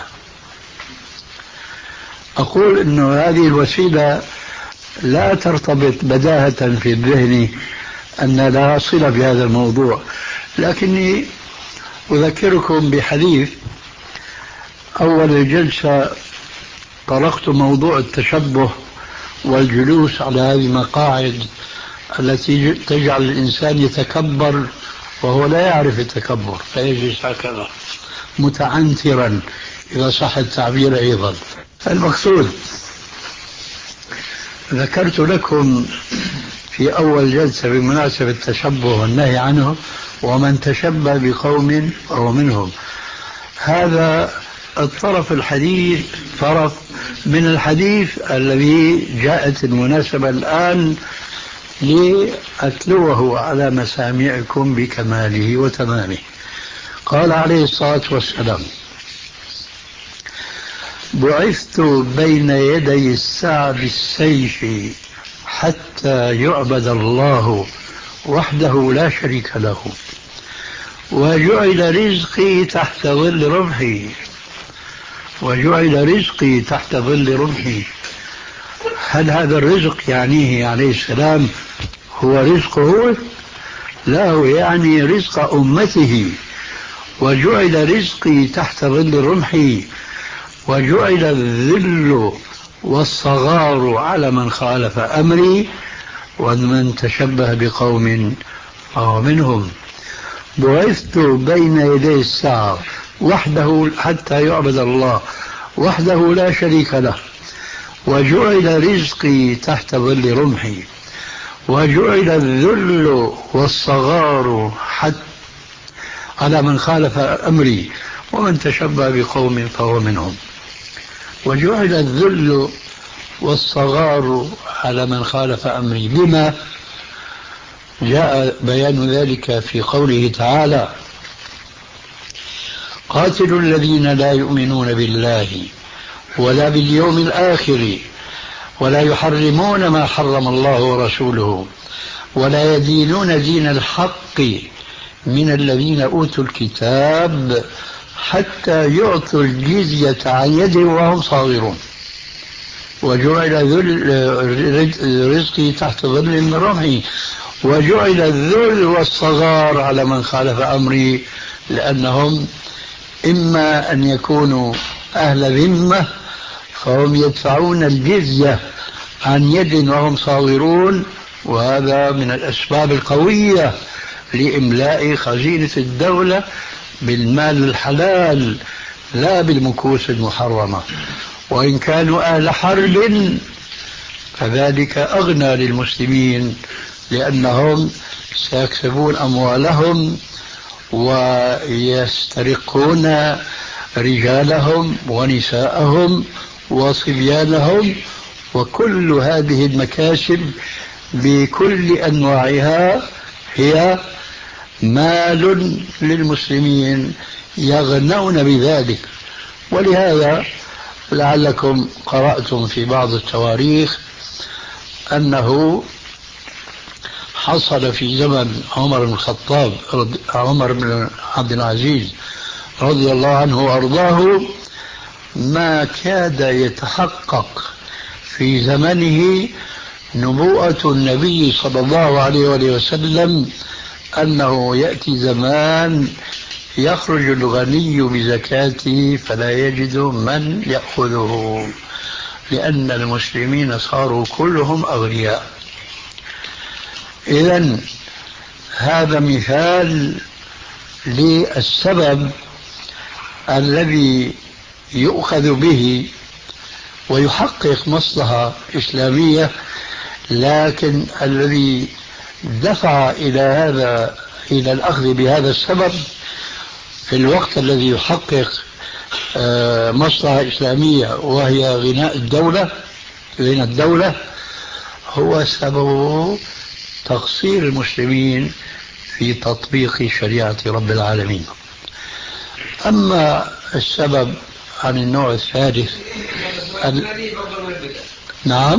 أقول أن هذه الوسيلة لا ترتبط بداهة في الذهن أن لها صلة بهذا الموضوع، لكني أذكركم بحديث. أول الجلسة طرقت موضوع التشبه والجلوس على هذه المقاعد التي تجعل الإنسان يتكبر وهو لا يعرف التكبر، فيجلس هكذا متعنترا إذا صح التعبير أيضا. المقصود ذكرت لكم في أول جلسة بمناسبة التشبه والنهي عنه، ومن تشبه بقوم فهو منهم. هذا الطرف الحديث طرف من الحديث الذي جاءت المناسبة الآن لأتلوه على مسامعكم بكماله وتمامه. قال عليه الصلاة والسلام: بعثت بين يدي الساعة بالسيف حتى يعبد الله وحده لا شريك له، وجعل رزقي تحت ظل رمحي وجعل رزقي تحت ظل رمحي. هل هذا الرزق يعنيه عليه السلام هو رزقه؟ لا، هو يعني رزق أمته. وجعل رزقي تحت ظل رمحي وجعل الذل والصغار على من خالف أمري ومن تشبه بقوم فهو منهم. بعثت بين يدي الساعة وحده حتى يعبد الله وحده لا شريك له، وجعل رزقي تحت ظل رمحي وجعل الذل والصغار حتى على من خالف أمري ومن تشبه بقوم فهو منهم. وجعل الذل والصغار على من خالف أمري. بما جاء بيان ذلك في قوله تعالى: قاتلوا الذين لا يؤمنون بالله ولا باليوم الآخر ولا يحرمون ما حرم الله ورسوله ولا يدينون دين الحق من الذين أوتوا الكتاب حتى يعطوا الجزية عن يد وهم صاغرون. وجعل رزقي تحت ظل من رمحي وجعل الذل والصغار على من خالف أمري، لأنهم إما أن يكونوا أهل ذمة فهم يدفعون الجزية عن يد وهم صاغرون، وهذا من الأسباب القوية لإملاء خزينة الدولة بالمال الحلال لا بالمكوس المحرمة. وإن كانوا أهل حرب فذلك أغنى للمسلمين، لأنهم سيكسبون أموالهم ويسترقون رجالهم ونساءهم وصبيانهم، وكل هذه المكاسب بكل أنواعها هي مال للمسلمين يغنون بذلك. ولهذا لعلكم قرأتم في بعض التواريخ أنه حصل في زمن عمر بن الخطاب عمر بن عبد العزيز رضي الله عنه وأرضاه ما كاد يتحقق في زمنه نبوءة النبي صلى الله عليه وسلم أنه يأتي زمان يخرج الغني بزكاته فلا يجد من يأخذه، لأن المسلمين صاروا كلهم أغنياء. إذن هذا مثال للسبب الذي يؤخذ به ويحقق مصلحة إسلامية، لكن الذي دفع إلى هذا إلى الأخذ بهذا السبب في الوقت الذي يحقق مصلحة إسلامية وهي غناء الدولة غنى الدولة هو سبب تقصير المسلمين في تطبيق شريعة رب العالمين. أما السبب عن النوع الثالث ال... نعم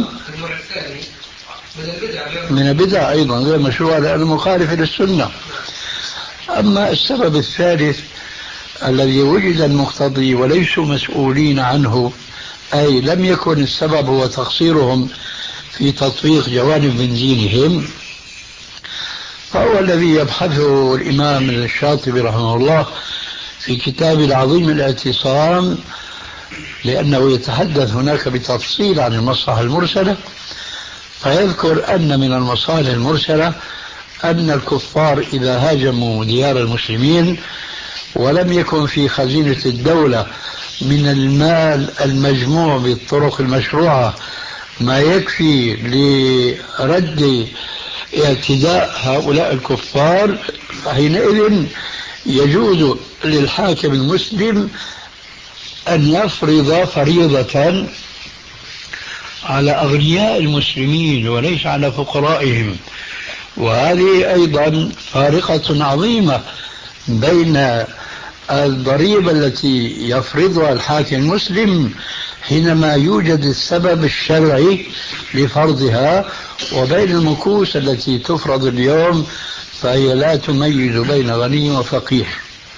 من البدع أيضا غير مشروع لأنه مخالف للسنة. أما السبب الثالث الذي وجد المقتضي وليسوا مسؤولين عنه، أي لم يكن السبب هو تقصيرهم في تطبيق جوانب من دينهم، فهو الذي يبحثه الإمام الشاطبي رحمه الله في كتابه العظيم الاعتصام، لأنه يتحدث هناك بتفصيل عن المصلحة المرسلة، فيذكر أن من المصالح المرسلة أن الكفار إذا هاجموا ديار المسلمين ولم يكن في خزينة الدولة من المال المجموع بالطرق المشروعة ما يكفي لرد اعتداء هؤلاء الكفار، فحينئذ يجوز للحاكم المسلم أن يفرض فريضة على أغنياء المسلمين وليس على فقرائهم. وهذه أيضا فارقة عظيمة بين الضريبة التي يفرضها الحاكم المسلم حينما يوجد السبب الشرعي لفرضها، وبين المكوس التي تفرض اليوم فهي لا تميز بين غني وفقير.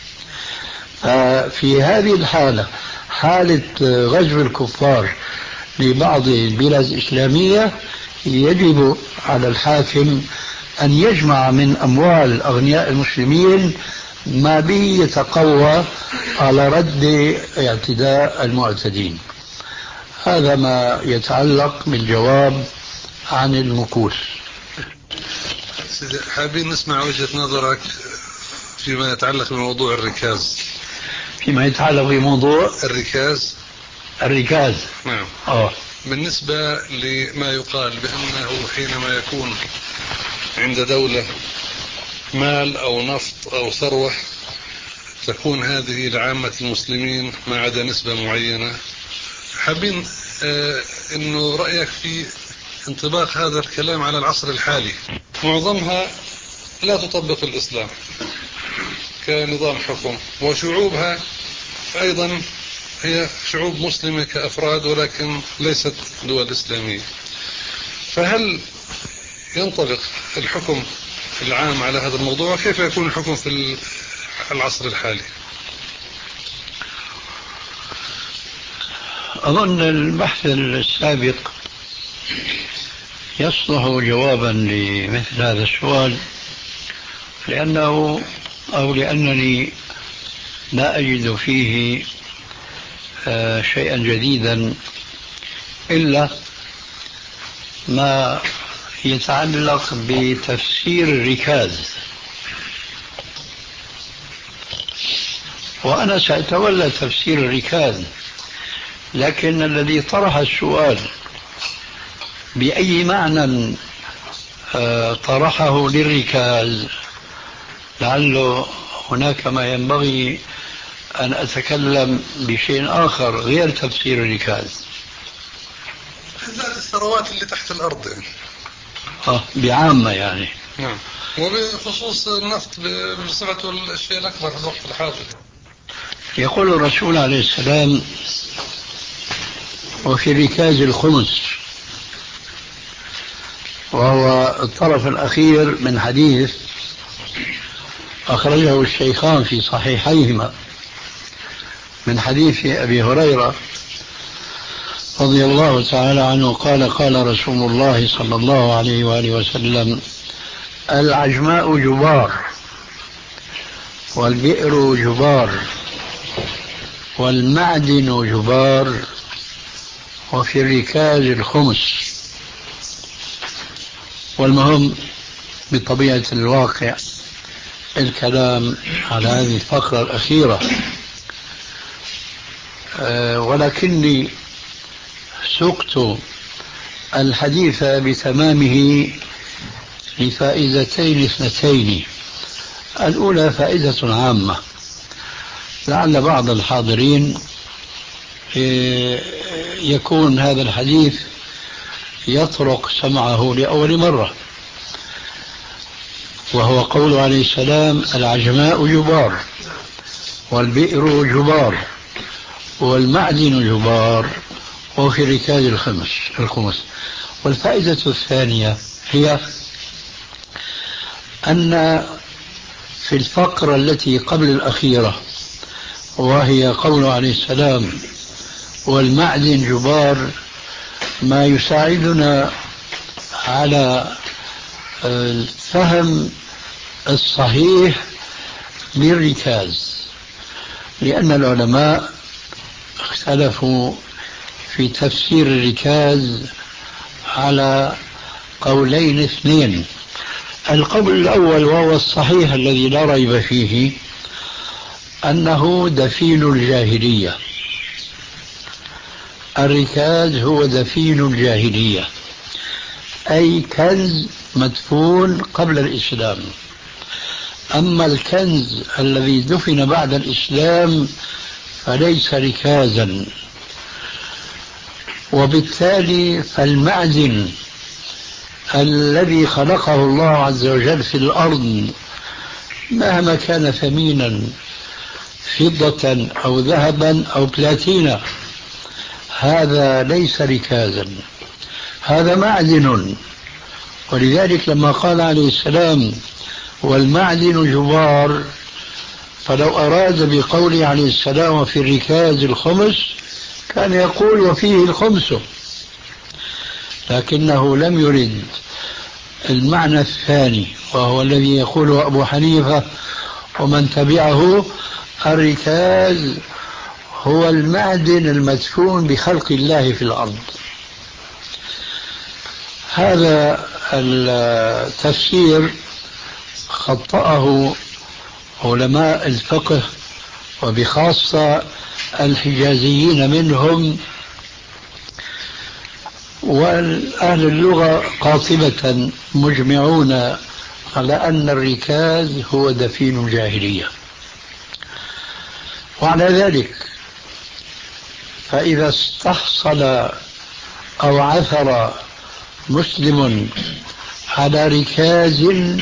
في هذه الحالة، حالة غزو الكفار لبعض البلاد الإسلامية، يجب على الحاكم أن يجمع من أموال أغنياء المسلمين ما به يتقوى على رد اعتداء المعتدين. هذا ما يتعلق بالجواب عن المكوس. حابين نسمع وجهة نظرك فيما يتعلق بموضوع الركاز. فيما يتعلق بموضوع الركاز الركاز نعم. أوه. بالنسبة لما يقال بأنه حينما يكون عند دولة مال أو نفط أو ثروة تكون هذه لعامة المسلمين ما عدا نسبة معينة. حابين آه إنه رأيك في انطباق هذا الكلام على العصر الحالي. معظمها لا تطبق الإسلام كنظام حكم، وشعوبها أيضا هي شعوب مسلمة كأفراد ولكن ليست دول إسلامية. فهل ينطبق الحكم العام على هذا الموضوع؟ كيف يكون الحكم في العصر الحالي؟ أظن البحث السابق يصلح جوابا لمثل هذا السؤال، لأنه أو لأنني لا أجد فيه شيئا جديدا إلا ما يتعلق بتفسير الركاز. وأنا سأتولى تفسير الركاز، لكن الذي طرح السؤال بأي معنى طرحه للركاز لعله هناك ما ينبغي أن أتكلم بشيء آخر غير تفسير الركاز. ذات الثروات اللي تحت الأرض يعني. آه بعامة يعني. نعم. وبخصوص النفط بصفته الشيء الأكبر في الوقت الحاضر. يقول الرسول عليه السلام: وفي الركاز الخمس، وهو الطرف الأخير من حديث أخرجه الشيخان في صحيحيهما من حديث أبي هريرة رضي الله تعالى عنه قال: قال رسول الله صلى الله عليه وآله وسلم: العجماء جبار، والبئر جبار، والمعدن جبار، وفي الركاز الخمس. والمهم بطبيعة الواقع الكلام على هذه الفقرة الأخيرة، أه ولكني سقت الحديث بتمامه لفائدتين اثنتين. الأولى فائدة عامة لعل بعض الحاضرين يكون هذا الحديث يطرق سمعه لأول مرة، وهو قول عليه السلام: العجماء جبار، والبئر جبار، والمعدن جبار، وفي الركاز الخمس الخمس. والفائدة الثانية هي أن في الفقرة التي قبل الأخيرة، وهي قول عليه السلام: والمعدن جبار، ما يساعدنا على الفهم الصحيح للركاز، لأن العلماء اختلفوا في تفسير الركاز على قولين اثنين. القول الأول وهو الصحيح الذي لا ريب فيه أنه دفين الجاهلية. الركاز هو دفين الجاهلية، أي كنز مدفون قبل الإسلام. أما الكنز الذي دفن بعد الإسلام فليس ركازا، وبالتالي فالمعدن الذي خلقه الله عز وجل في الأرض مهما كان ثمينا فضة أو ذهبا أو بلاتينا هذا ليس ركازا، هذا معدن. ولذلك لما قال عليه السلام والمعدن جبار، فلو أراد بقوله عليه السلام وفي الركاز الخمس كان يقول وفيه الخمس، لكنه لم يرد المعنى الثاني وهو الذي يقوله أبو حنيفة ومن تبعه: الركاز هو المعدن المدفون بخلق الله في الأرض. هذا التفسير خطأه علماء الفقه وبخاصة الحجازيين منهم، والأهل اللغة قاطبة مجمعون على أن الركاز هو دفين جاهلية. وعلى ذلك فإذا استحصل أو عثر مسلم على ركاز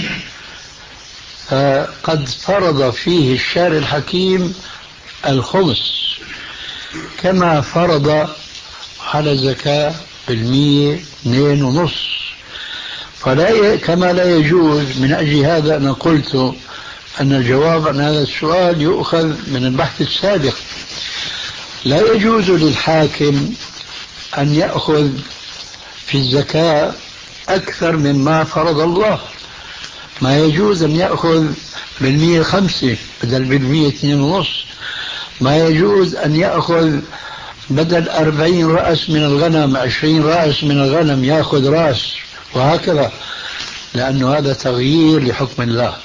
فقد فرض فيه الشارع الحكيم الخمس، كما فرض على زكاة بالمية اثنين ونص. فلا ي... كما لا يجوز، من أجل هذا أنا قلت أن الجواب عن هذا السؤال يؤخذ من البحث السابق. لا يجوز للحاكم أن يأخذ في الزكاة أكثر مما فرض الله. ما يجوز أن يأخذ بالمية خمسة بدل بالمية اثنين ونص. ما يجوز أن يأخذ بدل أربعين رأس من الغنم عشرين رأس من الغنم يأخذ رأس، وهكذا، لأن هذا تغيير لحكم الله.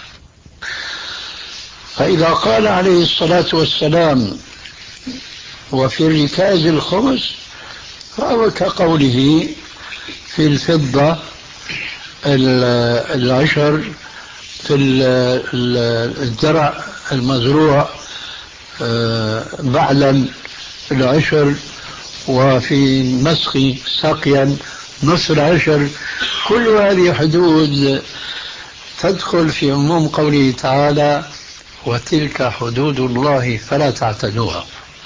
فإذا قال عليه الصلاة والسلام وفي الركاز الخمس فهو كقوله في الفضة العشر، في الزرع المزروع بعلا العشر، وفي مسخ سقيا نصف العشر. كل هذه حدود تدخل في عموم قوله تعالى وتلك حدود الله فلا تعتدوها.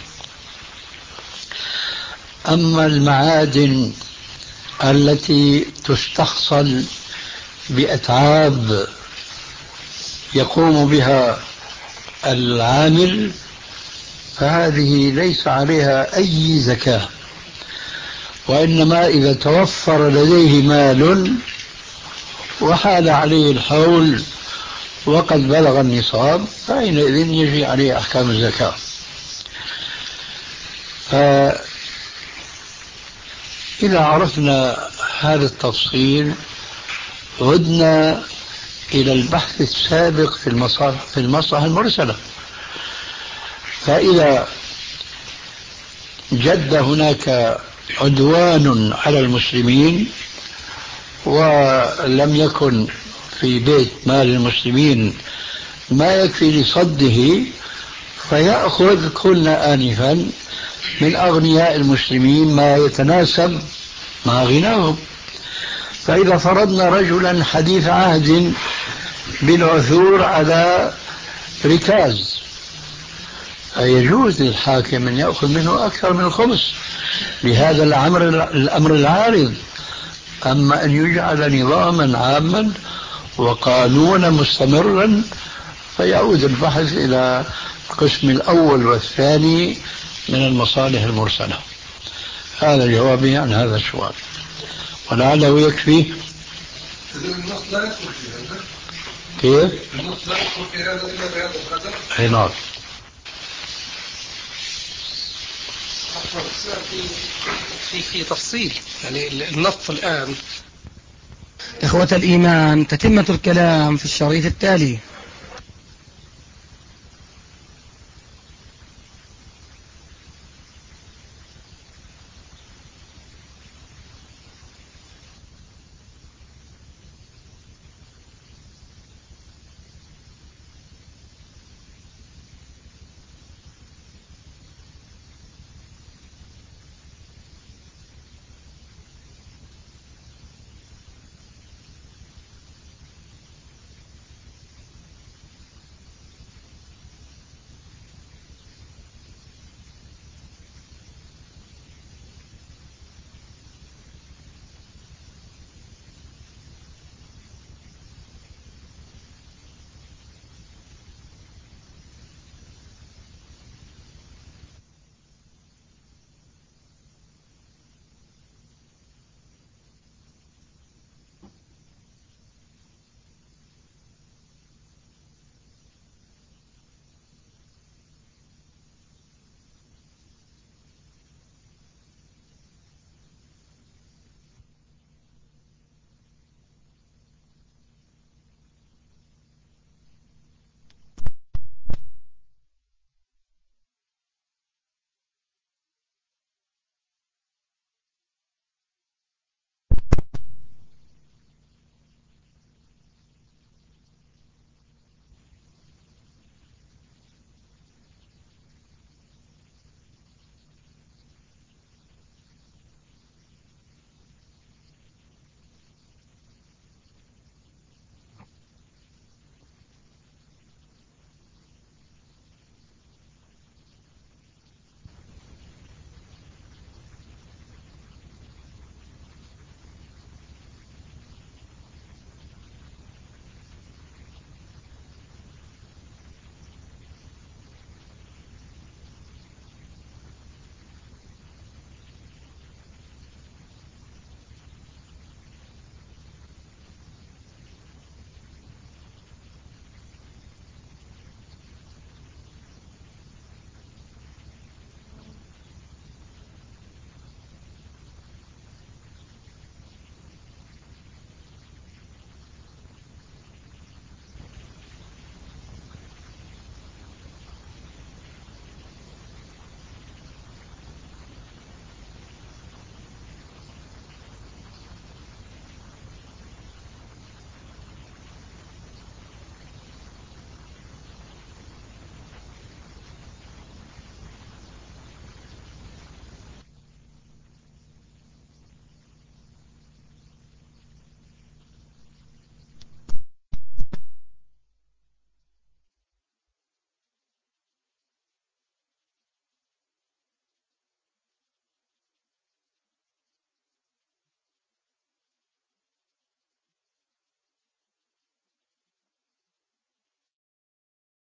أما المعادن التي تستحصل بأتعاب يقوم بها العامل فهذه ليس عليها أي زكاة، وإنما إذا توفر لديه مال وحال عليه الحول وقد بلغ النصاب فحينئذ يجري عليه أحكام الزكاة. فإذا عرفنا هذا التفصيل عدنا إلى البحث السابق في المصالح في المصلحة المرسلة. فإذا جد هناك عدوان على المسلمين ولم يكن في بيت مال المسلمين ما يكفي لصده، فيأخذ كلنا آنفا من أغنياء المسلمين ما يتناسب مع غناهم. فإذا فرضنا رجلا حديث عهد بالعثور على ركاز يجوز للحاكم أن يأخذ منه أكثر من الخمس لهذا الأمر الأمر العارض. أما أن يجعل نظاما عاما وقانونا مستمرا فيعود البحث إلى القسم الأول والثاني من المصالح المرسلة. هذا جوابي عن هذا السؤال، ولعله يكفي. النص لا يدخل في هذا. كيف؟ النص لا يدخل في هذا إلا بهذا القدر. أي نعم. في في تفصيل يعني النص الآن. إخوة الإيمان، تتمة الكلام في الشريط التالي.